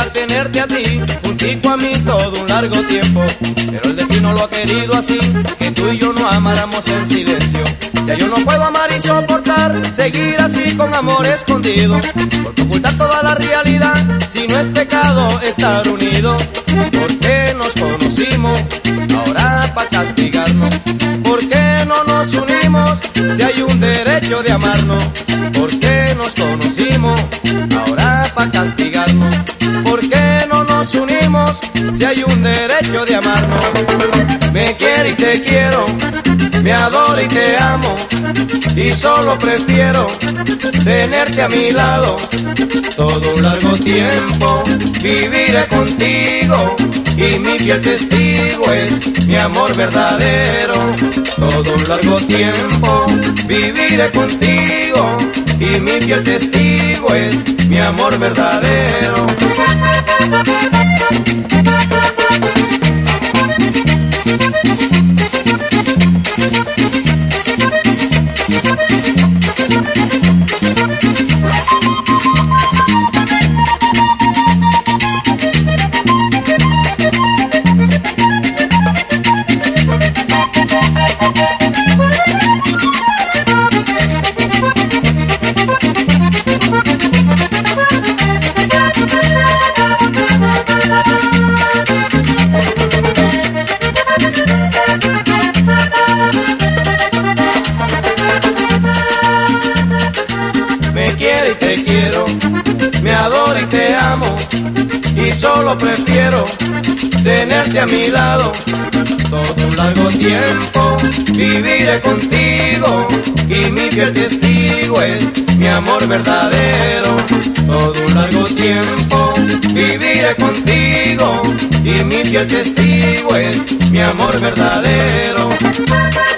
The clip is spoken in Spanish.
al tenerte a ti, juntico a mí todo un largo tiempo. Pero el destino lo ha querido así, que tú y yo no amáramos en silencio. Ya yo no puedo amar y soportar, seguir así con amor escondido, porque ocultar toda la realidad, si no es pecado estar unidos. ¿Por qué nos conocimos ahora para castigarnos? ¿Por qué no nos unimos si hay un derecho de amarnos? ¿Por qué nos conocimos ahora para castigarnos? ¿Por qué no nos unimos si hay un derecho de amarnos? Me quiere y te quiero, me adoro y te amo, y solo prefiero tenerte a mi lado. Todo un largo tiempo viviré contigo, y mi fiel testigo es mi amor verdadero. Todo un largo tiempo viviré contigo, y mi fiel testigo es mi amor verdadero. Y te quiero, me adoro y te amo, y solo prefiero tenerte a mi lado. Todo un largo tiempo viviré contigo, y mi fiel testigo es mi amor verdadero. Todo un largo tiempo viviré contigo, y mi fiel testigo es mi amor verdadero.